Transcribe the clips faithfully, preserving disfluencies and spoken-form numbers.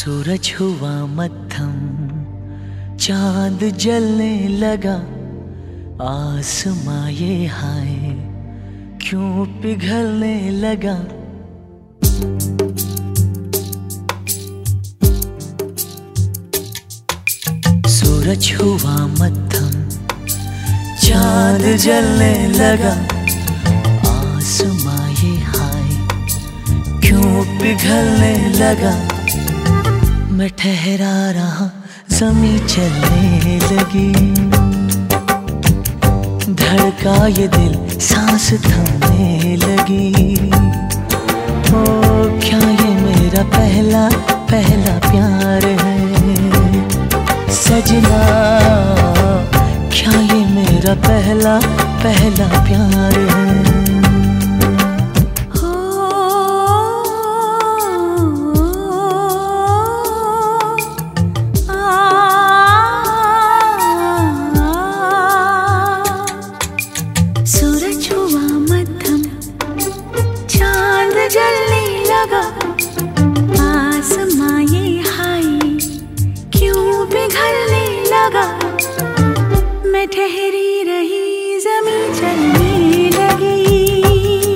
सूरज हुआ मद्धम, चांद जलने लगा, आसमां ये हाय क्यों पिघलने लगा। सूरज हुआ मद्धम, चांद जलने लगा, आसमां ये हाय क्यों पिघलने लगा। मैं ठहरा रहा, ज़मीं चलने लगी, धड़का ये दिल, सांस थमने लगी। ओ क्या ये मेरा पहला पहला प्यार है सजना, क्या ये मेरा पहला पहला प्यार है। जलने लगा, आसमां ये हाय क्यों पिघलने लगा। मैं ठहरी रही, ज़मीं चलने लगी,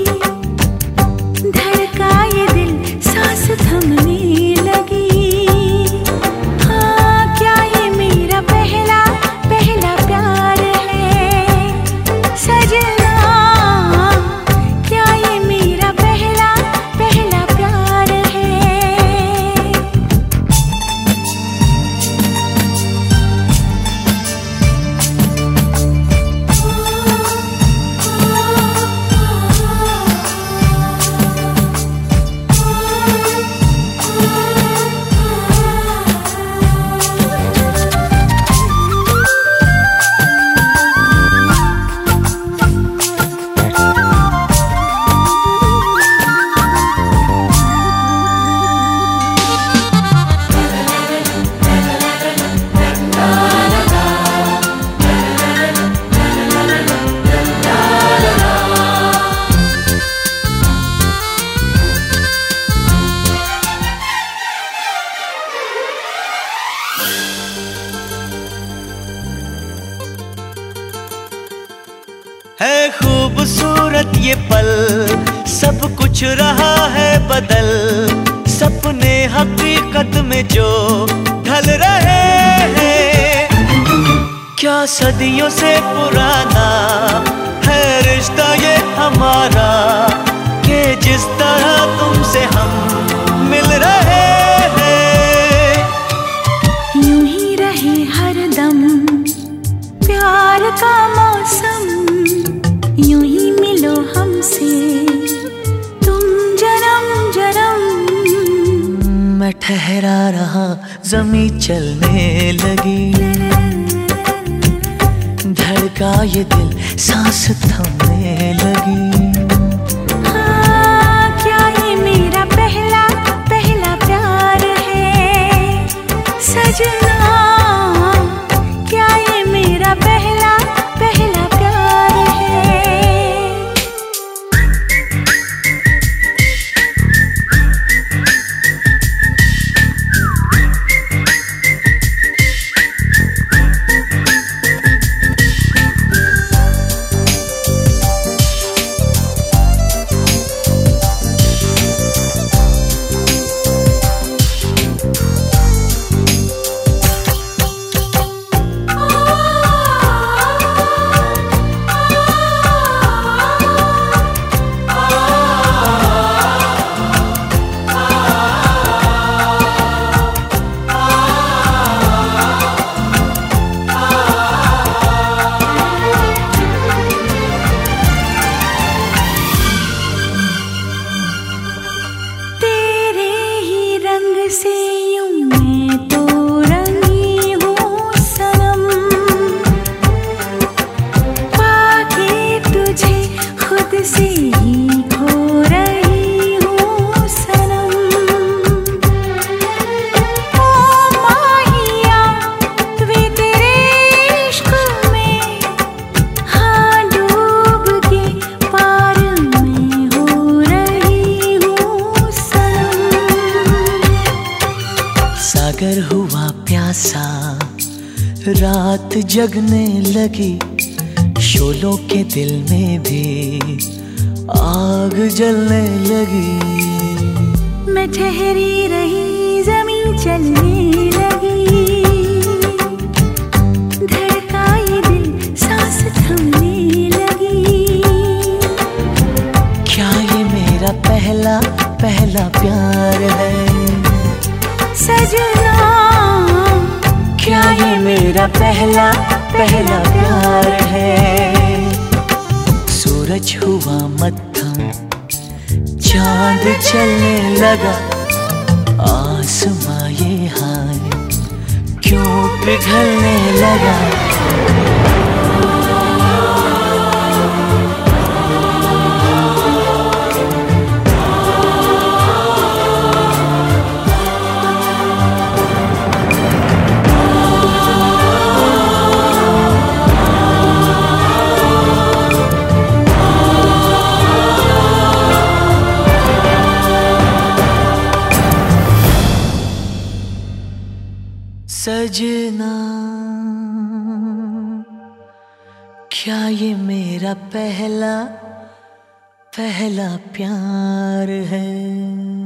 धड़का ये दिल, सांस थमने लगी। हाँ क्या ये मेरा पहला पहला प्यार है सजना, क्या ये मेरा पहला पहला प्यार है। है खूबसूरत ये पल, सब कुछ रहा है बदल, सपने हकीकत में जो ढल रहे हैं। क्या सदियों से पुराना है रिश्ता ये हमारा, कि जिस तरह तुमसे हम मिल रहे हैं। यूं ही रहे हरदम प्यार का मौसम, यूं ही मिलो हमसे तुम जन्म जन्म। मैं ठहरा रहा, ज़मीं चलने लगी, धड़का ये दिल, सांस थमने लगी। हाँ क्या ये मेरा पहला पहला प्यार है सजना, क्या ये मेरा पहला पहला प्यार है। से यूं मैं तो रंगी हूँ सनम, पाके तुझे खुद से ही खो रही हूँ सनम। ओ माहिया वे तेरे इश्क में, हाँ डूब के पार में हो रही हूँ सनम। सागर हुआ प्यासा, रात जगने लगी, शोलों के दिल में भी आग जलने लगी। मैं ठहरी रही, जमीन चलने लगी, धड़का ये दिल, सांस थमने लगी। क्या ये मेरा पहला पहला प्यार है सजना? क्या ये मेरा पहला पहला प्यार है? सूरज हुआ मत्थम, चांद चलने लगा, आसमां ये हाय क्यों पिघलने लगा? सजना, क्या ये मेरा पहला पहला प्यार है?